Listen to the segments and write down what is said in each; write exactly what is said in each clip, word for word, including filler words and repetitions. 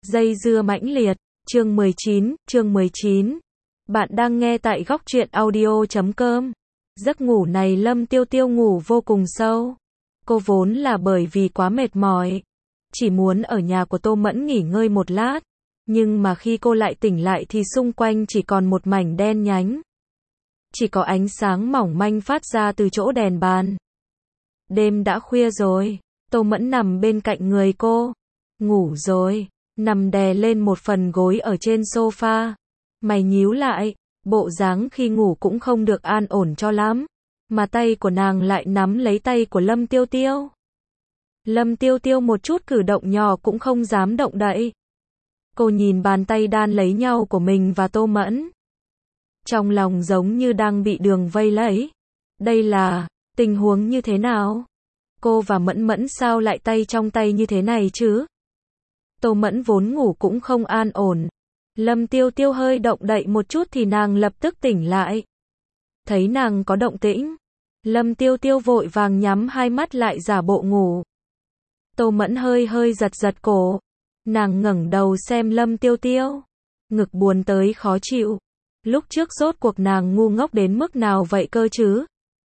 Dây dưa mãnh liệt, chương mười chín, chương mười chín. Bạn đang nghe tại góc truyện audio chấm com. Giấc ngủ này Lâm Tiêu Tiêu ngủ vô cùng sâu. Cô vốn là bởi vì quá mệt mỏi, chỉ muốn ở nhà của Tô Mẫn nghỉ ngơi một lát. Nhưng mà khi cô lại tỉnh lại thì xung quanh chỉ còn một mảnh đen nhánh. Chỉ có ánh sáng mỏng manh phát ra từ chỗ đèn bàn. Đêm đã khuya rồi, Tô Mẫn nằm bên cạnh người cô. Ngủ rồi, nằm đè lên một phần gối ở trên sofa. Mày nhíu lại, bộ dáng khi ngủ cũng không được an ổn cho lắm. Mà tay của nàng lại nắm lấy tay của Lâm Tiêu Tiêu. Lâm Tiêu Tiêu một chút cử động nhỏ cũng không dám động đậy. Cô nhìn bàn tay đan lấy nhau của mình và Tô Mẫn. Trong lòng giống như đang bị đường vây lấy. Đây là tình huống như thế nào? Cô và Mẫn Mẫn sao lại tay trong tay như thế này chứ? Tô Mẫn vốn ngủ cũng không an ổn. Lâm Tiêu Tiêu hơi động đậy một chút thì nàng lập tức tỉnh lại. Thấy nàng có động tĩnh, Lâm Tiêu Tiêu vội vàng nhắm hai mắt lại giả bộ ngủ. Tô Mẫn hơi hơi giật giật cổ. Nàng ngẩng đầu xem Lâm Tiêu Tiêu. Ngực buồn tới khó chịu. Lúc trước rốt cuộc nàng ngu ngốc đến mức nào vậy cơ chứ?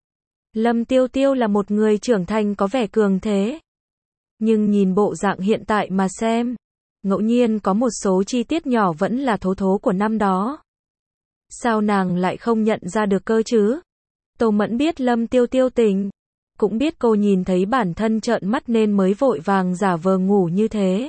Lâm Tiêu Tiêu là một người trưởng thành có vẻ cường thế. Nhưng nhìn bộ dạng hiện tại mà xem, ngẫu nhiên có một số chi tiết nhỏ vẫn là thố thố của năm đó. Sao nàng lại không nhận ra được cơ chứ? Tô Mẫn biết Lâm Tiêu Tiêu tỉnh, cũng biết cô nhìn thấy bản thân trợn mắt nên mới vội vàng giả vờ ngủ như thế.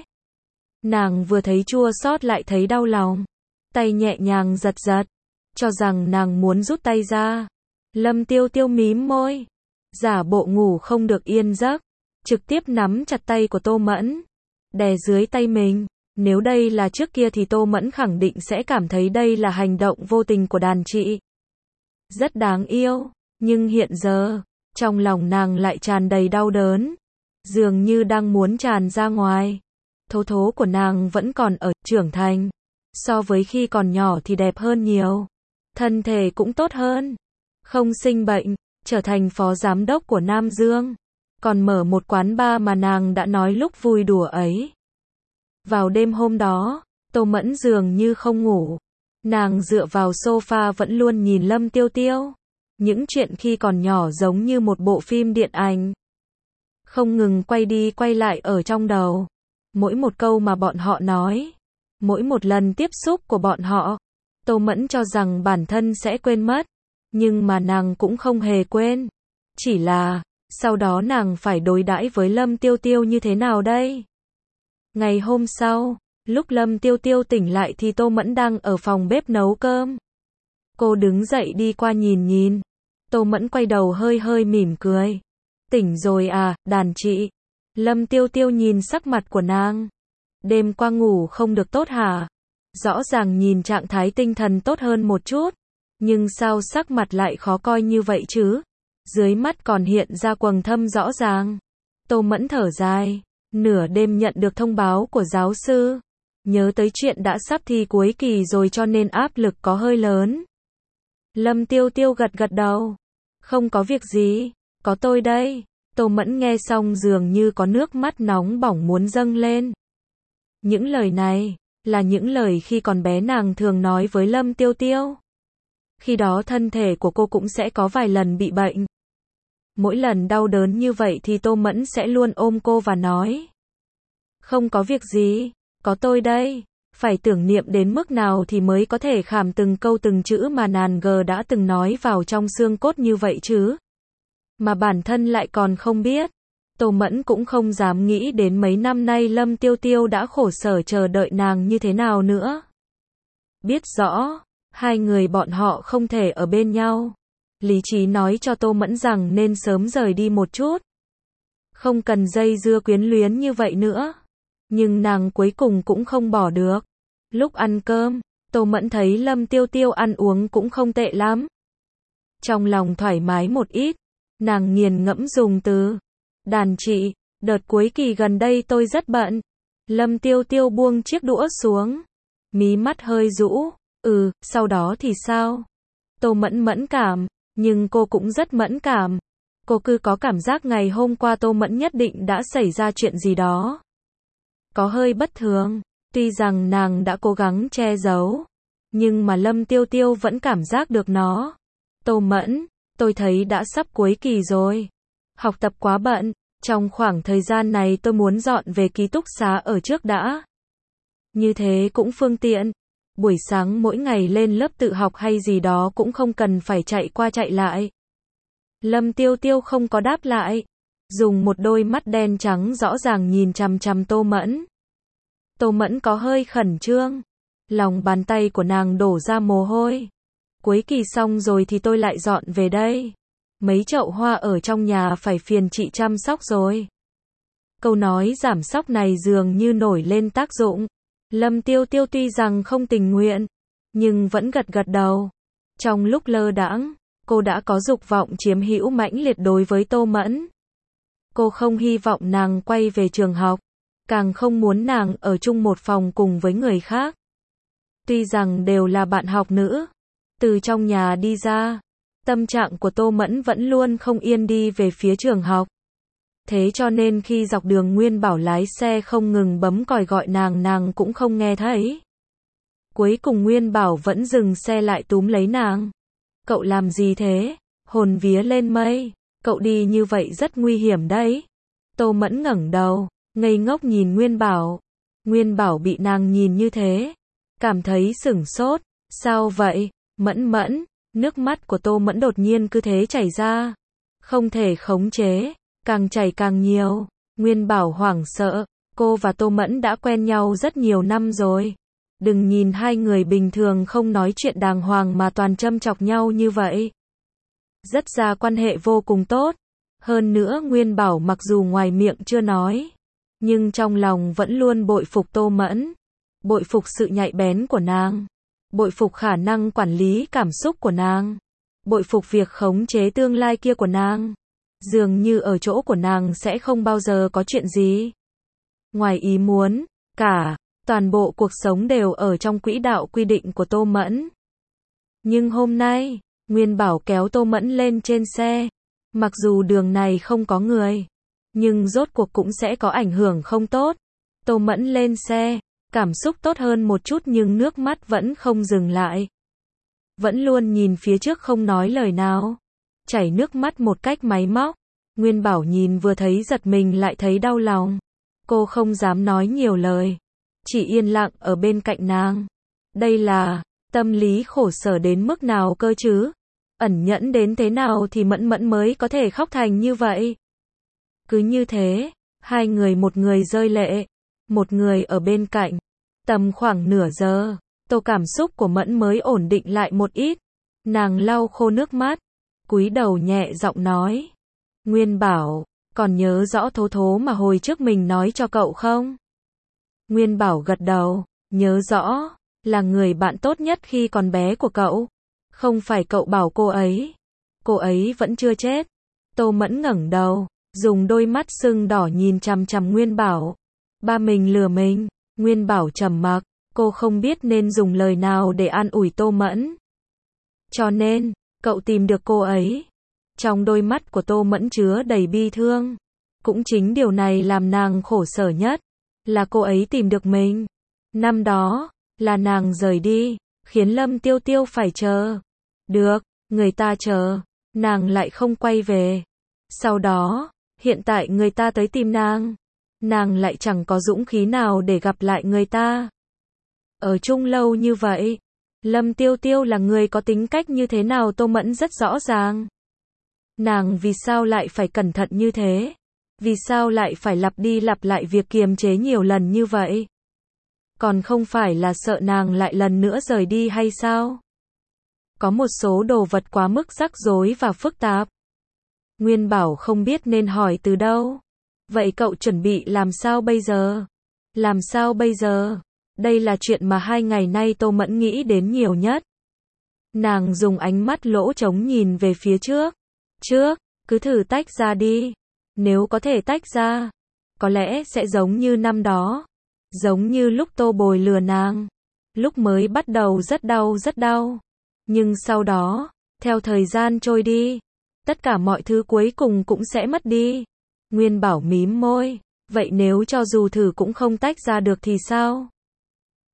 Nàng vừa thấy chua xót lại thấy đau lòng, tay nhẹ nhàng giật giật, cho rằng nàng muốn rút tay ra. Lâm Tiêu Tiêu mím môi, giả bộ ngủ không được yên giấc, trực tiếp nắm chặt tay của Tô Mẫn, đè dưới tay mình. Nếu đây là trước kia thì Tô Mẫn khẳng định sẽ cảm thấy đây là hành động vô tình của đàn chị. Rất đáng yêu, nhưng hiện giờ, trong lòng nàng lại tràn đầy đau đớn, dường như đang muốn tràn ra ngoài. Thố thố của nàng vẫn còn ở, trưởng thành. So với khi còn nhỏ thì đẹp hơn nhiều. Thân thể cũng tốt hơn. Không sinh bệnh, trở thành phó giám đốc của Nam Dương. Còn mở một quán bar mà nàng đã nói lúc vui đùa ấy. Vào đêm hôm đó, Tô Mẫn dường như không ngủ. Nàng dựa vào sofa vẫn luôn nhìn Lâm Tiêu Tiêu. Những chuyện khi còn nhỏ giống như một bộ phim điện ảnh. Không ngừng quay đi quay lại ở trong đầu. Mỗi một câu mà bọn họ nói, mỗi một lần tiếp xúc của bọn họ, Tô Mẫn cho rằng bản thân sẽ quên mất. Nhưng mà nàng cũng không hề quên. Chỉ là, sau đó nàng phải đối đãi với Lâm Tiêu Tiêu như thế nào đây? Ngày hôm sau, lúc Lâm Tiêu Tiêu tỉnh lại thì Tô Mẫn đang ở phòng bếp nấu cơm. Cô đứng dậy đi qua nhìn nhìn. Tô Mẫn quay đầu hơi hơi mỉm cười. Tỉnh rồi à, đàn chị. Lâm Tiêu Tiêu nhìn sắc mặt của nàng. Đêm qua ngủ không được tốt hả? Rõ ràng nhìn trạng thái tinh thần tốt hơn một chút. Nhưng sao sắc mặt lại khó coi như vậy chứ? Dưới mắt còn hiện ra quầng thâm rõ ràng. Tô Mẫn thở dài. Nửa đêm nhận được thông báo của giáo sư. Nhớ tới chuyện đã sắp thi cuối kỳ rồi cho nên áp lực có hơi lớn. Lâm Tiêu Tiêu gật gật đầu. Không có việc gì, có tôi đây. Tô Mẫn nghe xong dường như có nước mắt nóng bỏng muốn dâng lên. Những lời này, là những lời khi còn bé nàng thường nói với Lâm Tiêu Tiêu. Khi đó thân thể của cô cũng sẽ có vài lần bị bệnh. Mỗi lần đau đớn như vậy thì Tô Mẫn sẽ luôn ôm cô và nói. Không có việc gì, có tôi đây. Phải tưởng niệm đến mức nào thì mới có thể khảm từng câu từng chữ mà nàng gờ đã từng nói vào trong xương cốt như vậy chứ. Mà bản thân lại còn không biết. Tô Mẫn cũng không dám nghĩ đến mấy năm nay Lâm Tiêu Tiêu đã khổ sở chờ đợi nàng như thế nào nữa. Biết rõ, hai người bọn họ không thể ở bên nhau. Lý trí nói cho Tô Mẫn rằng nên sớm rời đi một chút. Không cần dây dưa quyến luyến như vậy nữa. Nhưng nàng cuối cùng cũng không bỏ được. Lúc ăn cơm, Tô Mẫn thấy Lâm Tiêu Tiêu ăn uống cũng không tệ lắm. Trong lòng thoải mái một ít, nàng nghiền ngẫm dùng từ. Đàn chị, đợt cuối kỳ gần đây tôi rất bận. Lâm Tiêu Tiêu buông chiếc đũa xuống. Mí mắt hơi rũ. Ừ, sau đó thì sao? Tô Mẫn mẫn cảm, nhưng cô cũng rất mẫn cảm. Cô cứ có cảm giác ngày hôm qua Tô Mẫn nhất định đã xảy ra chuyện gì đó. Có hơi bất thường. Tuy rằng nàng đã cố gắng che giấu, nhưng mà Lâm Tiêu Tiêu vẫn cảm giác được nó. Tô Mẫn, tôi thấy đã sắp cuối kỳ rồi. Học tập quá bận, trong khoảng thời gian này tôi muốn dọn về ký túc xá ở trước đã. Như thế cũng phương tiện. Buổi sáng mỗi ngày lên lớp tự học hay gì đó cũng không cần phải chạy qua chạy lại. Lâm Tiêu Tiêu không có đáp lại, dùng một đôi mắt đen trắng rõ ràng nhìn chằm chằm Tô Mẫn. Tô Mẫn có hơi khẩn trương, lòng bàn tay của nàng đổ ra mồ hôi. Cuối kỳ xong rồi thì tôi lại dọn về đây. Mấy chậu hoa ở trong nhà phải phiền chị chăm sóc rồi. Câu nói giảm sóc này dường như nổi lên tác dụng. Lâm Tiêu Tiêu tuy rằng không tình nguyện, nhưng vẫn gật gật đầu. Trong lúc lơ đãng, cô đã có dục vọng chiếm hữu mãnh liệt đối với Tô Mẫn. Cô không hy vọng nàng quay về trường học, càng không muốn nàng ở chung một phòng cùng với người khác. Tuy rằng đều là bạn học nữ, từ trong nhà đi ra, tâm trạng của Tô Mẫn vẫn luôn không yên đi về phía trường học. Thế cho nên khi dọc đường Nguyên Bảo lái xe không ngừng bấm còi gọi nàng, nàng cũng không nghe thấy. Cuối cùng Nguyên Bảo vẫn dừng xe lại túm lấy nàng. Cậu làm gì thế? Hồn vía lên mây, cậu đi như vậy rất nguy hiểm đấy. Tô Mẫn ngẩng đầu, ngây ngốc nhìn Nguyên Bảo. Nguyên Bảo bị nàng nhìn như thế, cảm thấy sửng sốt. Sao vậy? Mẫn Mẫn, nước mắt của Tô Mẫn đột nhiên cứ thế chảy ra. Không thể khống chế, càng chảy càng nhiều. Nguyên Bảo hoảng sợ, cô và Tô Mẫn đã quen nhau rất nhiều năm rồi. Đừng nhìn hai người bình thường không nói chuyện đàng hoàng mà toàn châm chọc nhau như vậy. Rất ra quan hệ vô cùng tốt. Hơn nữa Nguyên Bảo mặc dù ngoài miệng chưa nói, nhưng trong lòng vẫn luôn bội phục Tô Mẫn. Bội phục sự nhạy bén của nàng. Bội phục khả năng quản lý cảm xúc của nàng. Bội phục việc khống chế tương lai kia của nàng. Dường như ở chỗ của nàng sẽ không bao giờ có chuyện gì ngoài ý muốn cả. Toàn bộ cuộc sống đều ở trong quỹ đạo quy định của Tô Mẫn. Nhưng hôm nay, Nguyên Bảo kéo Tô Mẫn lên trên xe. Mặc dù đường này không có người, nhưng rốt cuộc cũng sẽ có ảnh hưởng không tốt. Tô Mẫn lên xe, cảm xúc tốt hơn một chút nhưng nước mắt vẫn không dừng lại. Vẫn luôn nhìn phía trước không nói lời nào. Chảy nước mắt một cách máy móc. Nguyên Bảo nhìn vừa thấy giật mình lại thấy đau lòng. Cô không dám nói nhiều lời, chỉ yên lặng ở bên cạnh nàng. Đây là tâm lý khổ sở đến mức nào cơ chứ? Ẩn nhẫn đến thế nào thì Mẫn Mẫn mới có thể khóc thành như vậy? Cứ như thế, hai người, một người rơi lệ, một người ở bên cạnh. Tầm khoảng nửa giờ, tô cảm xúc của Mẫn mới ổn định lại một ít. Nàng lau khô nước mắt, cúi đầu nhẹ giọng nói. Nguyên Bảo, còn nhớ rõ Thố Thố mà hồi trước mình nói cho cậu không? Nguyên Bảo gật đầu, nhớ rõ, là người bạn tốt nhất khi còn bé của cậu. Không phải cậu bảo cô ấy, cô ấy vẫn chưa chết. Tô Mẫn ngẩng đầu, dùng đôi mắt sưng đỏ nhìn chằm chằm Nguyên Bảo. Ba mình lừa mình. Nguyên Bảo trầm mặc, cô không biết nên dùng lời nào để an ủi Tô Mẫn. Cho nên, cậu tìm được cô ấy. Trong đôi mắt của Tô Mẫn chứa đầy bi thương. Cũng chính điều này làm nàng khổ sở nhất, là cô ấy tìm được mình. Năm đó, là nàng rời đi, khiến Lâm Tiêu Tiêu phải chờ. Được, người ta chờ, nàng lại không quay về. Sau đó, hiện tại người ta tới tìm nàng, nàng lại chẳng có dũng khí nào để gặp lại người ta. Ở chung lâu như vậy, Lâm Tiêu Tiêu là người có tính cách như thế nào Tô Mẫn rất rõ ràng. Nàng vì sao lại phải cẩn thận như thế? Vì sao lại phải lặp đi lặp lại việc kiềm chế nhiều lần như vậy? Còn không phải là sợ nàng lại lần nữa rời đi hay sao? Có một số đồ vật quá mức rắc rối và phức tạp. Nguyên Bảo không biết nên hỏi từ đâu. Vậy cậu chuẩn bị làm sao bây giờ? Làm sao bây giờ? Đây là chuyện mà hai ngày nay Tô Mẫn nghĩ đến nhiều nhất. Nàng dùng ánh mắt lỗ trống nhìn về phía trước. Trước, cứ thử tách ra đi. Nếu có thể tách ra, có lẽ sẽ giống như năm đó. Giống như lúc Tô Bồi lừa nàng. Lúc mới bắt đầu rất đau rất đau. Nhưng sau đó, theo thời gian trôi đi, tất cả mọi thứ cuối cùng cũng sẽ mất đi. Nguyên Bảo mím môi. Vậy nếu cho dù thử cũng không tách ra được thì sao?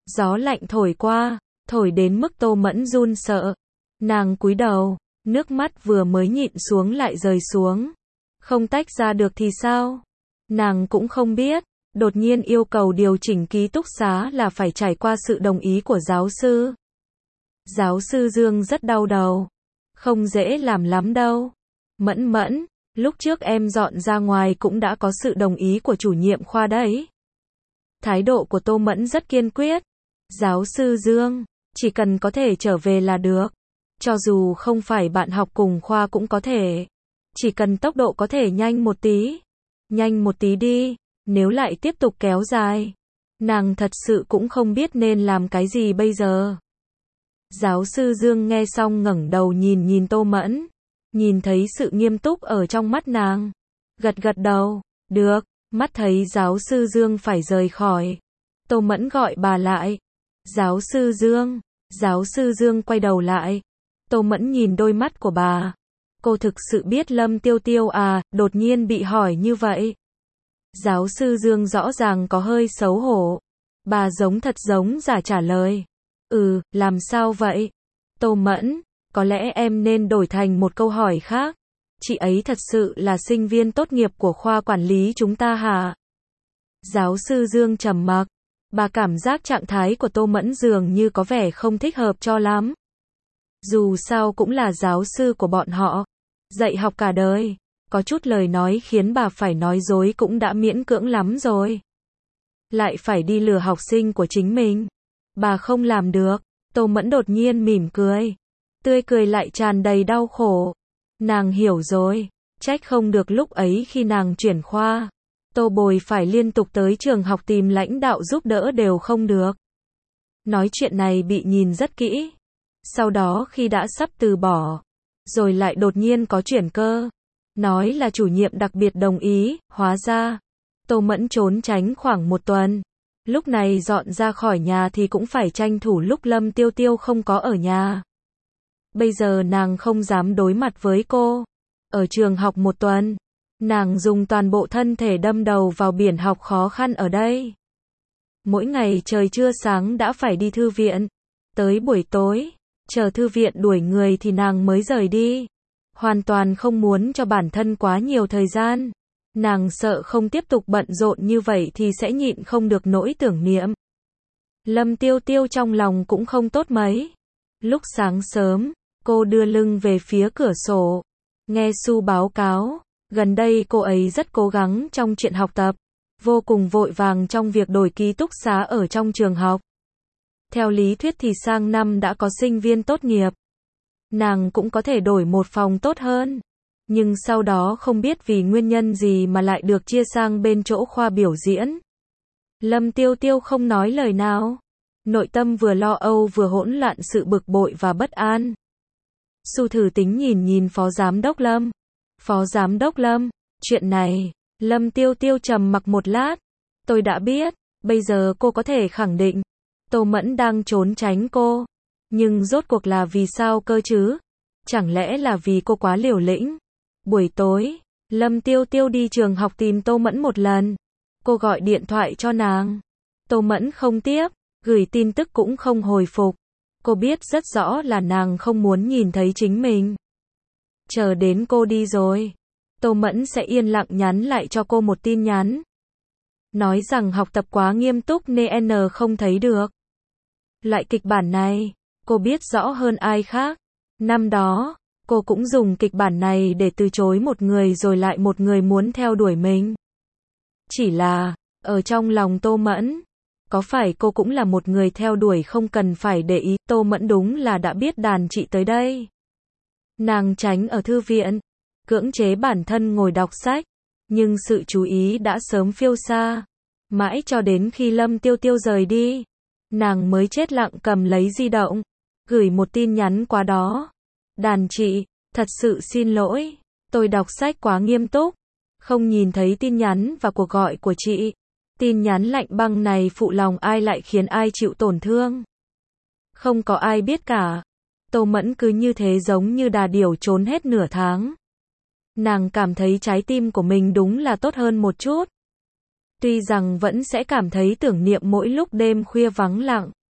Gió lạnh thổi qua, thổi đến mức Tô Mẫn run sợ. Nàng cúi đầu, nước mắt vừa mới nhịn xuống lại rơi xuống. Không tách ra được thì sao? Nàng cũng không biết. Đột nhiên yêu cầu điều chỉnh ký túc xá là phải trải qua sự đồng ý của giáo sư. Giáo sư Dương rất đau đầu. Không dễ làm lắm đâu. Mẫn Mẫn, lúc trước em dọn ra ngoài cũng đã có sự đồng ý của chủ nhiệm khoa đấy. Thái độ của Tô Mẫn rất kiên quyết. Giáo sư Dương, chỉ cần có thể trở về là được. Cho dù không phải bạn học cùng khoa cũng có thể. Chỉ cần tốc độ có thể nhanh một tí. Nhanh một tí đi, nếu lại tiếp tục kéo dài. Nàng thật sự cũng không biết nên làm cái gì bây giờ. Giáo sư Dương nghe xong ngẩng đầu nhìn nhìn Tô Mẫn. Nhìn thấy sự nghiêm túc ở trong mắt nàng. Gật gật đầu, được, mắt thấy giáo sư Dương phải rời khỏi. Tô Mẫn gọi bà lại. Giáo sư Dương, giáo sư Dương quay đầu lại. Tô Mẫn nhìn đôi mắt của bà. Cô thực sự biết Lâm Tiêu Tiêu à, đột nhiên bị hỏi như vậy. Giáo sư Dương rõ ràng có hơi xấu hổ. Bà giống thật giống giả trả lời. Ừ, làm sao vậy? Tô Mẫn, có lẽ em nên đổi thành một câu hỏi khác. Chị ấy thật sự là sinh viên tốt nghiệp của khoa quản lý chúng ta hả? Giáo sư Dương trầm mặc. Bà cảm giác trạng thái của Tô Mẫn dường như có vẻ không thích hợp cho lắm. Dù sao cũng là giáo sư của bọn họ. Dạy học cả đời. Có chút lời nói khiến bà phải nói dối cũng đã miễn cưỡng lắm rồi. Lại phải đi lừa học sinh của chính mình. Bà không làm được. Tô Mẫn đột nhiên mỉm cười. Tươi cười lại tràn đầy đau khổ. Nàng hiểu rồi. Trách không được lúc ấy khi nàng chuyển khoa. Tô Bồi phải liên tục tới trường học tìm lãnh đạo giúp đỡ đều không được. Nói chuyện này bị nhìn rất kỹ. Sau đó khi đã sắp từ bỏ. Rồi lại đột nhiên có chuyển cơ. Nói là chủ nhiệm đặc biệt đồng ý, hóa ra. Tô Mẫn trốn tránh khoảng một tuần. Lúc này dọn ra khỏi nhà thì cũng phải tranh thủ lúc Lâm Tiêu Tiêu không có ở nhà. Bây giờ nàng không dám đối mặt với cô. Ở trường học một tuần. Nàng dùng toàn bộ thân thể đâm đầu vào biển học khó khăn ở đây. Mỗi ngày trời chưa sáng đã phải đi thư viện. Tới buổi tối, chờ thư viện đuổi người thì nàng mới rời đi. Hoàn toàn không muốn cho bản thân quá nhiều thời gian. Nàng sợ không tiếp tục bận rộn như vậy thì sẽ nhịn không được nỗi tưởng niệm. Lâm Tiêu Tiêu trong lòng cũng không tốt mấy. Lúc sáng sớm, cô đưa lưng về phía cửa sổ. Nghe Su báo cáo, gần đây cô ấy rất cố gắng trong chuyện học tập. Vô cùng vội vàng trong việc đổi ký túc xá ở trong trường học. Theo lý thuyết thì sang năm đã có sinh viên tốt nghiệp. Nàng cũng có thể đổi một phòng tốt hơn. Nhưng sau đó không biết vì nguyên nhân gì mà lại được chia sang bên chỗ khoa biểu diễn. Lâm Tiêu Tiêu không nói lời nào. Nội tâm vừa lo âu vừa hỗn loạn sự bực bội và bất an. Su thử tính nhìn nhìn Phó Giám đốc Lâm. Phó Giám đốc Lâm, chuyện này, Lâm Tiêu Tiêu trầm mặc một lát. Tôi đã biết, bây giờ cô có thể khẳng định. Tô Mẫn đang trốn tránh cô. Nhưng rốt cuộc là vì sao cơ chứ? Chẳng lẽ là vì cô quá liều lĩnh? Buổi tối, Lâm Tiêu Tiêu đi trường học tìm Tô Mẫn một lần. Cô gọi điện thoại cho nàng. Tô Mẫn không tiếp, gửi tin tức cũng không hồi phục. Cô biết rất rõ là nàng không muốn nhìn thấy chính mình. Chờ đến cô đi rồi, Tô Mẫn sẽ yên lặng nhắn lại cho cô một tin nhắn. Nói rằng học tập quá nghiêm túc nên N không thấy được. Loại kịch bản này, cô biết rõ hơn ai khác. Năm đó, cô cũng dùng kịch bản này để từ chối một người rồi lại một người muốn theo đuổi mình. Chỉ là, ở trong lòng Tô Mẫn, có phải cô cũng là một người theo đuổi không cần phải để ý. Tô Mẫn đúng là đã biết đàn chị tới đây. Nàng tránh ở thư viện, cưỡng chế bản thân ngồi đọc sách, nhưng sự chú ý đã sớm phiêu xa. Mãi cho đến khi Lâm Tiêu Tiêu rời đi, nàng mới chết lặng cầm lấy di động, gửi một tin nhắn qua đó. Đàn chị, thật sự xin lỗi, tôi đọc sách quá nghiêm túc, không nhìn thấy tin nhắn và cuộc gọi của chị. Tin nhắn lạnh băng này phụ lòng ai lại khiến ai chịu tổn thương. Không có ai biết cả. Tô Mẫn cứ như thế giống như đà điểu trốn hết nửa tháng. Nàng cảm thấy trái tim của mình đúng là tốt hơn một chút. Tuy rằng vẫn sẽ cảm thấy tưởng niệm mỗi lúc đêm khuya vắng lặng.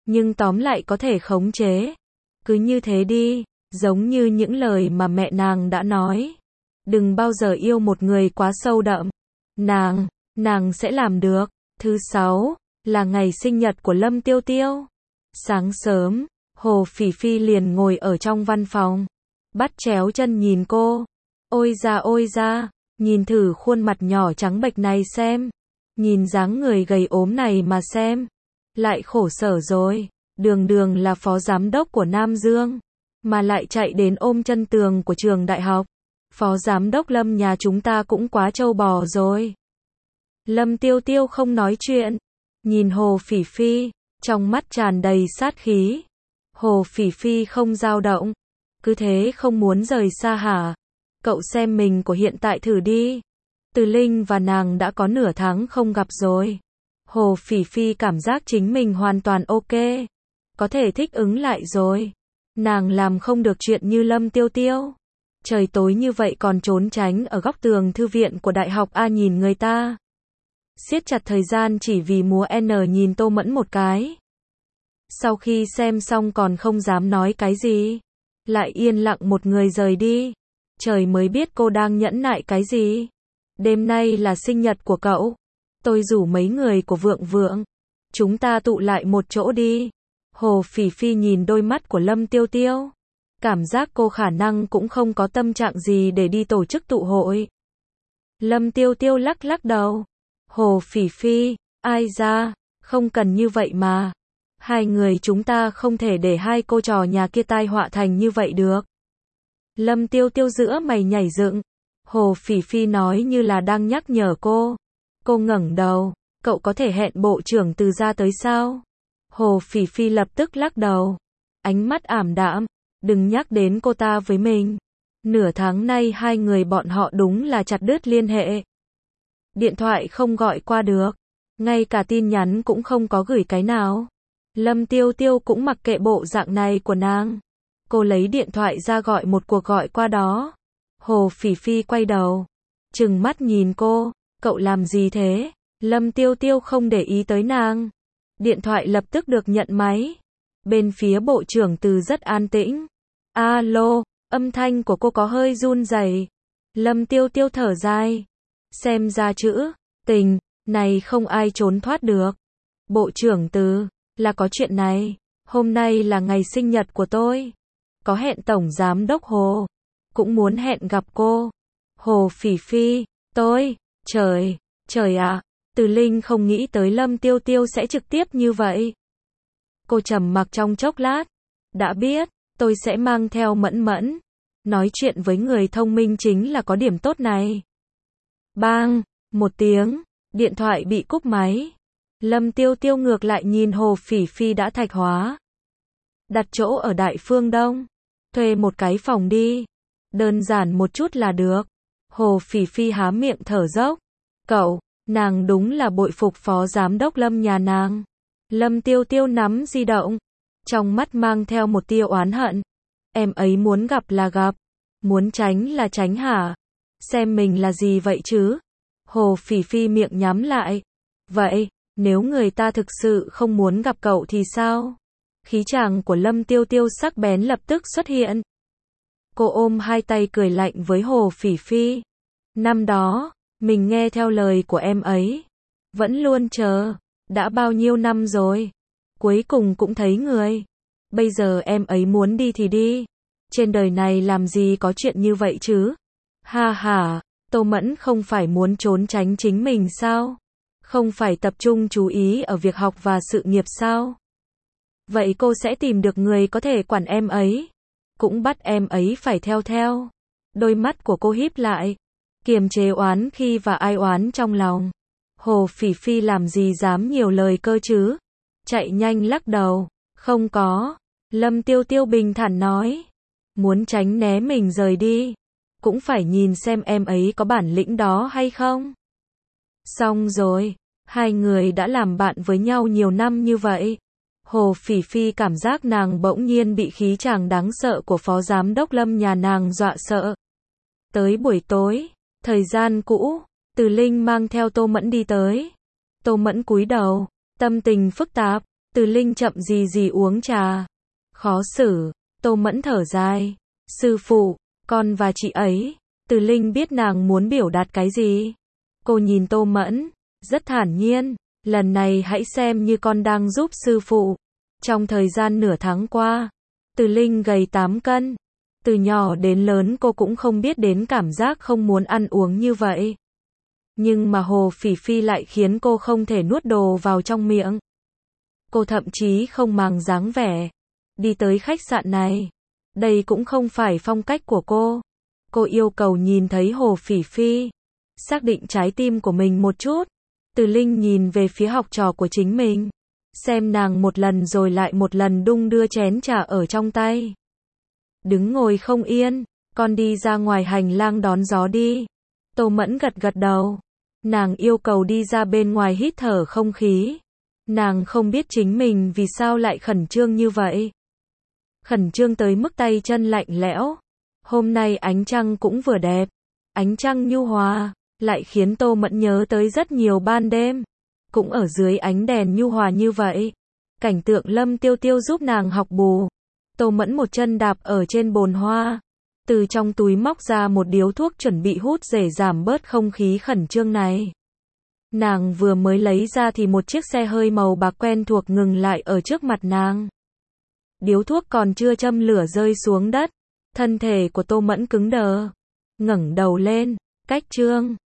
nhưng tóm lại có thể khống chế. Cứ như thế đi, giống như những lời mà mẹ nàng đã nói. Đừng bao giờ yêu một người quá sâu đậm. Nàng, nàng sẽ làm được. Thứ sáu, là ngày sinh nhật của Lâm Tiêu Tiêu. Sáng sớm, Hồ Phỉ Phi liền ngồi ở trong văn phòng. Bắt chéo chân nhìn cô. Ôi da ôi da, nhìn thử khuôn mặt nhỏ trắng bệch này xem. Nhìn dáng người gầy ốm này mà xem. Lại khổ sở rồi, đường đường là phó giám đốc của Nam Dương. Mà lại chạy đến ôm chân tường của trường đại học. Phó giám đốc Lâm nhà chúng ta cũng quá trâu bò rồi. Lâm Tiêu Tiêu không nói chuyện. Nhìn Hồ Phỉ Phi, trong mắt tràn đầy sát khí. Hồ Phỉ Phi không dao động. Cứ thế không muốn rời xa hả? Cậu xem mình của hiện tại thử đi. Từ Linh và nàng đã có nửa tháng không gặp rồi. Hồ Phỉ Phi cảm giác chính mình hoàn toàn ok. Có thể thích ứng lại rồi. Nàng làm không được chuyện như Lâm Tiêu Tiêu. Trời tối như vậy còn trốn tránh ở góc tường thư viện của đại học A nhìn người ta. Siết chặt thời gian chỉ vì múa N nhìn Tô Mẫn một cái. Sau khi xem xong còn không dám nói cái gì. Lại yên lặng một người rời đi. Trời mới biết cô đang nhẫn nại cái gì. Đêm nay là sinh nhật của cậu. Tôi rủ mấy người của Vượng Vượng. Chúng ta tụ lại một chỗ đi. Hồ Phỉ Phi nhìn đôi mắt của Lâm Tiêu Tiêu. Cảm giác cô khả năng cũng không có tâm trạng gì để đi tổ chức tụ hội. Lâm Tiêu Tiêu lắc lắc đầu. Hồ Phỉ Phi, ai ra, không cần như vậy mà. Hai người chúng ta không thể để hai cô trò nhà kia tai họa thành như vậy được. Lâm Tiêu Tiêu giữa mày nhảy dựng. Hồ Phỉ Phi nói như là đang nhắc nhở cô. Cô ngẩng đầu, cậu có thể hẹn bộ trưởng Từ ra tới sao? Hồ Phỉ Phi lập tức lắc đầu. Ánh mắt ảm đạm, đừng nhắc đến cô ta với mình. Nửa tháng nay hai người bọn họ đúng là chặt đứt liên hệ. Điện thoại không gọi qua được, ngay cả tin nhắn cũng không có gửi cái nào. Lâm Tiêu Tiêu cũng mặc kệ bộ dạng này của nàng. Cô lấy điện thoại ra gọi một cuộc gọi qua đó. Hồ Phỉ Phi quay đầu, trừng mắt nhìn cô, cậu làm gì thế? Lâm Tiêu Tiêu không để ý tới nàng. Điện thoại lập tức được nhận máy. Bên phía bộ trưởng Từ rất an tĩnh. Alo, âm thanh của cô có hơi run rẩy. Lâm Tiêu Tiêu thở dài. Xem ra chữ tình này không ai trốn thoát được. Bộ trưởng Từ, là có chuyện này. Hôm nay là ngày sinh nhật của tôi. Có hẹn Tổng Giám đốc Hồ. Cũng muốn hẹn gặp cô. Hồ Phỉ Phi, tôi, trời, trời ạ. À, Từ Linh không nghĩ tới Lâm Tiêu Tiêu sẽ trực tiếp như vậy. Cô trầm mặc trong chốc lát. Đã biết, tôi sẽ mang theo Mẫn Mẫn. Nói chuyện với người thông minh chính là có điểm tốt này. Bang, một tiếng, điện thoại bị cúp máy. Lâm Tiêu Tiêu ngược lại nhìn Hồ Phỉ Phi đã thạch hóa. Đặt chỗ ở Đại Phương Đông. Thuê một cái phòng đi. Đơn giản một chút là được. Hồ Phỉ Phi há miệng thở dốc. Cậu, nàng đúng là bội phục phó giám đốc Lâm nhà nàng. Lâm Tiêu Tiêu nắm di động. Trong mắt mang theo một tia oán hận. Em ấy muốn gặp là gặp. Muốn tránh là tránh hả? Xem mình là gì vậy chứ? Hồ Phỉ Phi miệng nhắm lại. Vậy, nếu người ta thực sự không muốn gặp cậu thì sao? Khí chàng của Lâm Tiêu Tiêu sắc bén lập tức xuất hiện. Cô ôm hai tay cười lạnh với Hồ Phỉ Phi. Năm đó, mình nghe theo lời của em ấy. Vẫn luôn chờ. Đã bao nhiêu năm rồi. Cuối cùng cũng thấy người. Bây giờ em ấy muốn đi thì đi. Trên đời này làm gì có chuyện như vậy chứ? Ha ha, Tô Mẫn không phải muốn trốn tránh chính mình sao? Không phải tập trung chú ý ở việc học và sự nghiệp sao? Vậy cô sẽ tìm được người có thể quản em ấy. Cũng bắt em ấy phải theo theo. Đôi mắt của cô híp lại. Kiềm chế oán khi và ai oán trong lòng. Hồ Phỉ Phi làm gì dám nhiều lời cơ chứ? Chạy nhanh lắc đầu. Không có. Lâm Tiêu Tiêu bình thản nói. Muốn tránh né mình rời đi. Cũng phải nhìn xem em ấy có bản lĩnh đó hay không. Xong rồi. Hai người đã làm bạn với nhau nhiều năm như vậy. Hồ Phỉ Phi cảm giác nàng bỗng nhiên bị khí chàng đáng sợ của phó giám đốc Lâm nhà nàng dọa sợ. Tới buổi tối, thời gian cũ, Từ Linh mang theo Tô Mẫn đi tới. Tô Mẫn cúi đầu, tâm tình phức tạp. Từ Linh chậm gì gì uống trà. Khó xử, Tô Mẫn thở dài. Sư phụ, con và chị ấy. Từ Linh biết nàng muốn biểu đạt cái gì. Cô nhìn Tô Mẫn, rất thản nhiên. Lần này hãy xem như con đang giúp sư phụ. Trong thời gian nửa tháng qua, Từ Linh gầy tám cân. Từ nhỏ đến lớn cô cũng không biết đến cảm giác không muốn ăn uống như vậy. Nhưng mà Hồ Phỉ Phi lại khiến cô không thể nuốt đồ vào trong miệng. Cô thậm chí không màng dáng vẻ. Đi tới khách sạn này. Đây cũng không phải phong cách của cô. Cô yêu cầu nhìn thấy Hồ Phỉ Phi. Xác định trái tim của mình một chút. Từ Linh nhìn về phía học trò của chính mình. Xem nàng một lần rồi lại một lần đung đưa chén trà ở trong tay. Đứng ngồi không yên, con đi ra ngoài hành lang đón gió đi. Tô Mẫn gật gật đầu. Nàng yêu cầu đi ra bên ngoài hít thở không khí. Nàng không biết chính mình vì sao lại khẩn trương như vậy. Khẩn trương tới mức tay chân lạnh lẽo. Hôm nay ánh trăng cũng vừa đẹp. Ánh trăng nhu hòa, lại khiến Tô Mẫn nhớ tới rất nhiều ban đêm. Cũng ở dưới ánh đèn nhu hòa như vậy. Cảnh tượng Lâm Tiêu Tiêu giúp nàng học bù. Tô Mẫn một chân đạp ở trên bồn hoa. Từ trong túi móc ra một điếu thuốc chuẩn bị hút để giảm bớt không khí khẩn trương này. Nàng vừa mới lấy ra thì một chiếc xe hơi màu bạc quen thuộc ngừng lại ở trước mặt nàng. Điếu thuốc còn chưa châm lửa rơi xuống đất. Thân thể của Tô Mẫn cứng đờ. Ngẩng đầu lên, cách Trương